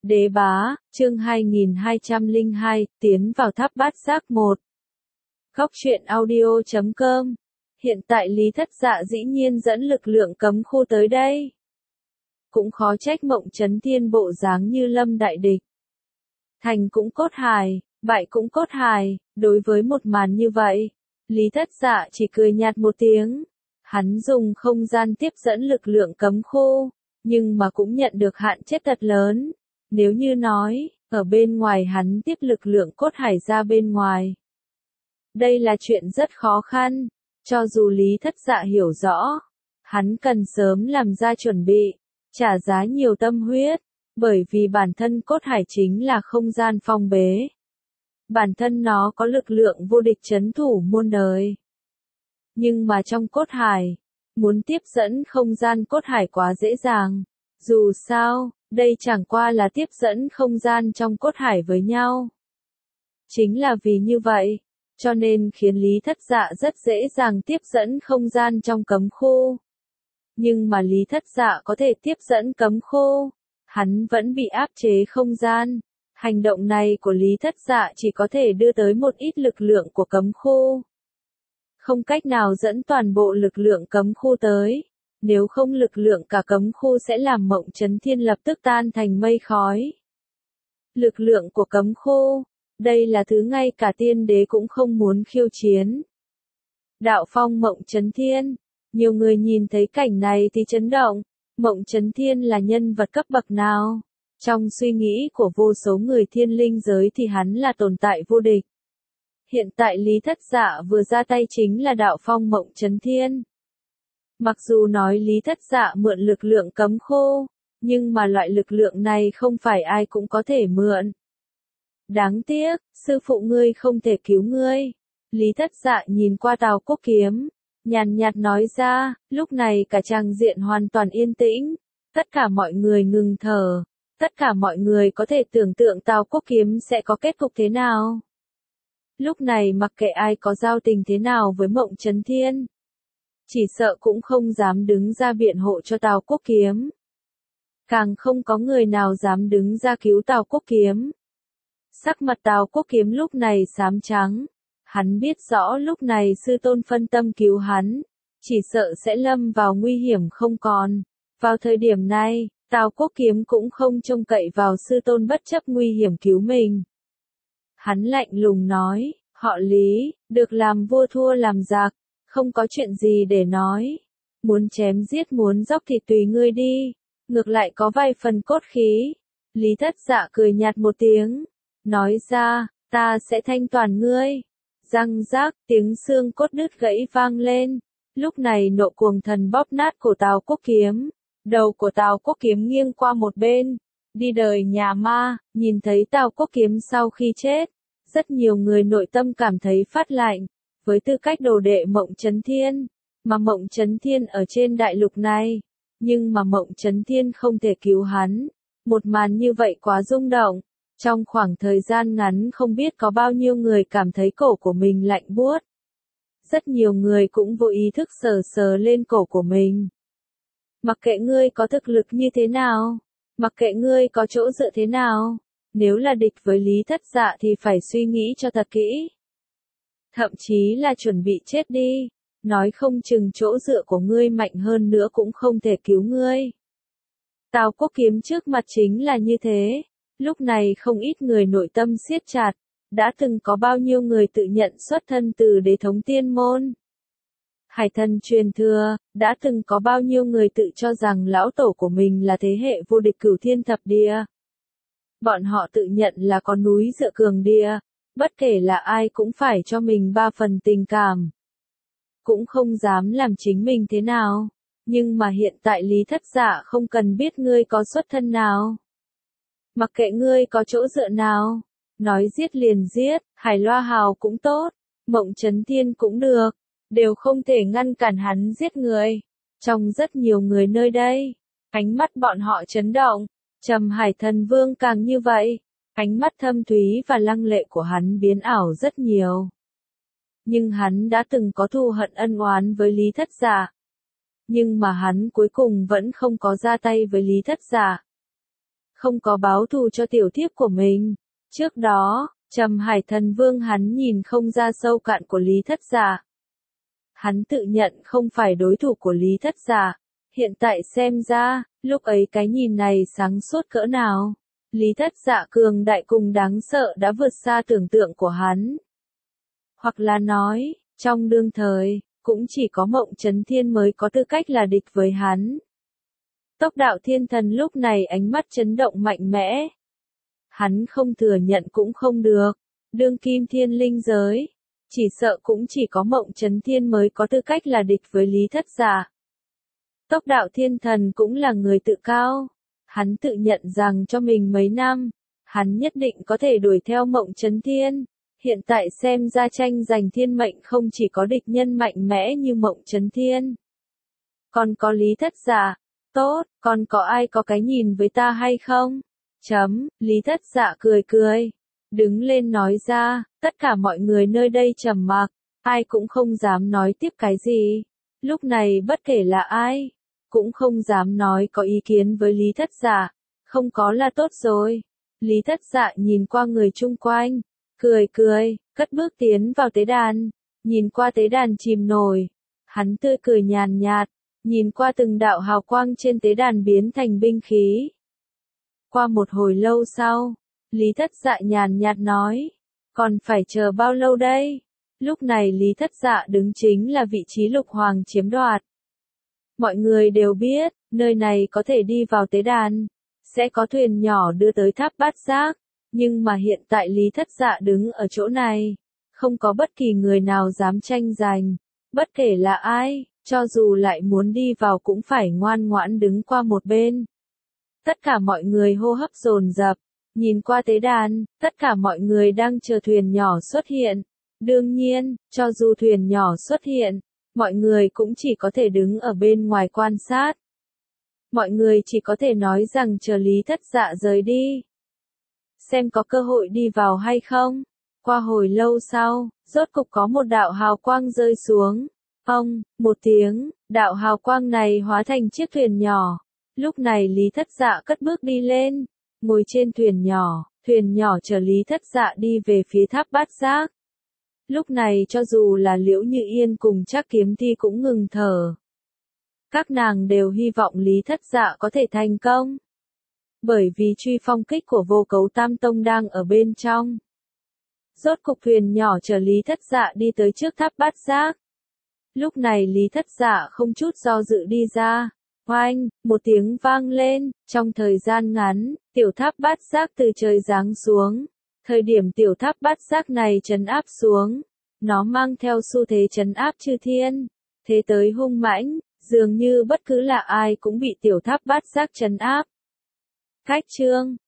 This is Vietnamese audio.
Đế bá, chương 2202, tiến vào tháp bát giác 1. Góc truyện audio.com. Hiện tại Lý Thất Dạ dĩ nhiên dẫn lực lượng cấm khu tới đây. Cũng khó trách Mộng Chấn Thiên bộ dáng như lâm đại địch. Thành cũng cốt hài, bại cũng cốt hài, đối với một màn như vậy, Lý Thất Dạ chỉ cười nhạt một tiếng. Hắn dùng không gian tiếp dẫn lực lượng cấm khu, nhưng mà cũng nhận được hạn chế thật lớn. Nếu như nói, ở bên ngoài hắn tiếp lực lượng cốt hải ra bên ngoài. Đây là chuyện rất khó khăn, cho dù Lý Thất Dạ hiểu rõ, hắn cần sớm làm ra chuẩn bị, trả giá nhiều tâm huyết, bởi vì bản thân cốt hải chính là không gian phong bế. Bản thân nó có lực lượng vô địch trấn thủ muôn đời. Nhưng mà trong cốt hải, muốn tiếp dẫn không gian cốt hải quá dễ dàng. Dù sao, đây chẳng qua là tiếp dẫn không gian trong cốt hải với nhau. Chính là vì như vậy, cho nên khiến Lý Thất Dạ rất dễ dàng tiếp dẫn không gian trong cấm khu. Nhưng mà Lý Thất Dạ có thể tiếp dẫn cấm khu, hắn vẫn bị áp chế không gian. Hành động này của Lý Thất Dạ chỉ có thể đưa tới một ít lực lượng của cấm khu. Không cách nào dẫn toàn bộ lực lượng cấm khu tới. Nếu không lực lượng cả cấm khu sẽ làm Mộng Chấn Thiên lập tức tan thành mây khói. Lực lượng của cấm khu, đây là thứ ngay cả tiên đế cũng không muốn khiêu chiến. Đạo phong Mộng Chấn Thiên, nhiều người nhìn thấy cảnh này thì chấn động. Mộng Chấn Thiên là nhân vật cấp bậc nào? Trong suy nghĩ của vô số người thiên linh giới thì hắn là tồn tại vô địch. Hiện tại Lý Thất Dạ vừa ra tay chính là đạo phong Mộng Chấn Thiên. Mặc dù nói Lý Thất Dạ mượn lực lượng cấm khu, nhưng mà loại lực lượng này không phải ai cũng có thể mượn. Đáng tiếc, sư phụ ngươi không thể cứu ngươi. Lý Thất Dạ nhìn qua Tào Quốc Kiếm, nhàn nhạt nói ra, lúc này cả tràng diện hoàn toàn yên tĩnh, tất cả mọi người ngừng thở, tất cả mọi người có thể tưởng tượng Tào Quốc Kiếm sẽ có kết cục thế nào. Lúc này mặc kệ ai có giao tình thế nào với Mộng Chấn Thiên, chỉ sợ cũng không dám đứng ra biện hộ cho Tào Quốc Kiếm. Càng không có người nào dám đứng ra cứu Tào Quốc Kiếm. Sắc mặt Tào Quốc Kiếm lúc này xám trắng. Hắn biết rõ lúc này sư tôn phân tâm cứu hắn, chỉ sợ sẽ lâm vào nguy hiểm không còn. Vào thời điểm này, Tào Quốc Kiếm cũng không trông cậy vào sư tôn bất chấp nguy hiểm cứu mình. Hắn lạnh lùng nói, họ Lý, được làm vua thua làm giặc, không có chuyện gì để nói. Muốn chém giết muốn dốc thì tùy ngươi đi, ngược lại có vài phần cốt khí. Lý Thất Dạ cười nhạt một tiếng, nói ra, ta sẽ thanh toàn ngươi. Răng rác, tiếng xương cốt đứt gãy vang lên. Lúc này nộ cuồng thần bóp nát cổ Tào Quốc Kiếm. Đầu của Tào Quốc Kiếm nghiêng qua một bên. Đi đời nhà ma, nhìn thấy Tào Quốc Kiếm sau khi chết. Rất nhiều người nội tâm cảm thấy phát lạnh. Với tư cách đồ đệ Mộng Chấn Thiên, mà Mộng Chấn Thiên ở trên đại lục này. Nhưng mà Mộng Chấn Thiên không thể cứu hắn. Một màn như vậy quá rung động. Trong khoảng thời gian ngắn không biết có bao nhiêu người cảm thấy cổ của mình lạnh buốt. Rất nhiều người cũng vô ý thức sờ sờ lên cổ của mình. Mặc kệ ngươi có thực lực như thế nào, mặc kệ ngươi có chỗ dựa thế nào, nếu là địch với Lý Thất Dạ thì phải suy nghĩ cho thật kỹ. Thậm chí là chuẩn bị chết đi, nói không chừng chỗ dựa của ngươi mạnh hơn nữa cũng không thể cứu ngươi. Tào Quốc Kiếm trước mặt chính là như thế. Lúc này không ít người nội tâm siết chặt, đã từng có bao nhiêu người tự nhận xuất thân từ đế thống tiên môn. Hải thần truyền thừa, đã từng có bao nhiêu người tự cho rằng lão tổ của mình là thế hệ vô địch cửu thiên thập địa. Bọn họ tự nhận là có núi dựa cường địa, bất kể là ai cũng phải cho mình 3 phần tình cảm. Cũng không dám làm chính mình thế nào, nhưng mà hiện tại Lý Thất Dạ không cần biết ngươi có xuất thân nào. Mặc kệ ngươi có chỗ dựa nào, nói giết liền giết, Hải Loa Hào cũng tốt, Mộng Chấn Thiên cũng được, đều không thể ngăn cản hắn giết người. Trong rất nhiều người nơi đây, ánh mắt bọn họ chấn động, Trầm Hải Thần Vương càng như vậy, ánh mắt thâm thúy và lăng lệ của hắn biến ảo rất nhiều. Nhưng hắn đã từng có thù hận ân oán với Lý Thất Dạ. Nhưng mà hắn cuối cùng vẫn không có ra tay với Lý Thất Dạ. không có báo thù cho tiểu thiếp của mình. Trước đó, Trầm Hải Thần Vương hắn nhìn không ra sâu cạn của Lý Thất Dạ. Hắn tự nhận không phải đối thủ của Lý Thất Dạ. Hiện tại xem ra, lúc ấy cái nhìn này sáng suốt cỡ nào. Lý Thất Dạ cường đại cùng đáng sợ đã vượt xa tưởng tượng của hắn. Hoặc là nói, trong đương thời, cũng chỉ có Mộng Chấn Thiên mới có tư cách là địch với hắn. Tốc Đạo Thiên Thần lúc này ánh mắt chấn động mạnh mẽ. Hắn không thừa nhận cũng không được. Đương kim thiên linh giới, chỉ sợ cũng chỉ có Mộng Chấn Thiên mới có tư cách là địch với Lý Thất Dạ. Tốc Đạo Thiên Thần cũng là người tự cao. Hắn tự nhận rằng cho mình mấy năm, hắn nhất định có thể đuổi theo Mộng Chấn Thiên. Hiện tại xem ra tranh giành thiên mệnh không chỉ có địch nhân mạnh mẽ như Mộng Chấn Thiên. Còn có Lý Thất Dạ. Tốt, còn có ai có cái nhìn với ta hay không? Lý Thất Dạ cười cười. Đứng lên nói ra, tất cả mọi người nơi đây trầm mặc, ai cũng không dám nói tiếp cái gì. Lúc này bất kể là ai, cũng không dám nói có ý kiến với Lý Thất Dạ. Không có là tốt rồi. Lý Thất Dạ nhìn qua người chung quanh, cười cười, cất bước tiến vào tế đàn, nhìn qua tế đàn chìm nổi. Hắn tươi cười nhàn nhạt, nhìn qua từng đạo hào quang trên tế đàn biến thành binh khí. Qua một hồi lâu sau, Lý Thất Dạ nhàn nhạt nói, còn phải chờ bao lâu đây? Lúc này Lý Thất Dạ đứng chính là vị trí Lục Hoàng chiếm đoạt. Mọi người đều biết, nơi này có thể đi vào tế đàn, sẽ có thuyền nhỏ đưa tới tháp Bát Giác, nhưng mà hiện tại Lý Thất Dạ đứng ở chỗ này, không có bất kỳ người nào dám tranh giành, bất kể là ai, cho dù lại muốn đi vào cũng phải ngoan ngoãn đứng qua một bên. Tất cả mọi người hô hấp dồn dập, nhìn qua tế đàn, tất cả mọi người đang chờ thuyền nhỏ xuất hiện. Đương nhiên, cho dù thuyền nhỏ xuất hiện, mọi người cũng chỉ có thể đứng ở bên ngoài quan sát. Mọi người chỉ có thể nói rằng chờ Lý Thất Dạ rời đi. Xem có cơ hội đi vào hay không. Qua hồi lâu sau, rốt cục có một đạo hào quang rơi xuống. Một tiếng, đạo hào quang này hóa thành chiếc thuyền nhỏ. Lúc này Lý Thất Dạ cất bước đi lên, ngồi trên thuyền nhỏ chở Lý Thất Dạ đi về phía tháp Bát Giác. Lúc này cho dù là Liễu Như Yên cùng Trác Kiếm Thi cũng ngừng thở. Các nàng đều hy vọng Lý Thất Dạ có thể thành công. Bởi vì truy phong kích của Vô Cấu Tam Tông đang ở bên trong. Rốt cục thuyền nhỏ chở Lý Thất Dạ đi tới trước tháp Bát Giác. Lúc này Lý Thất Dạ không chút do dự đi ra. Oanh, một tiếng vang lên, trong thời gian ngắn, tiểu tháp Bát Giác từ trời giáng xuống. Thời điểm tiểu tháp Bát Giác này trấn áp xuống, nó mang theo xu thế trấn áp chư thiên. Thế tới hung mãnh, dường như bất cứ là ai cũng bị tiểu tháp Bát Giác trấn áp. Cách chương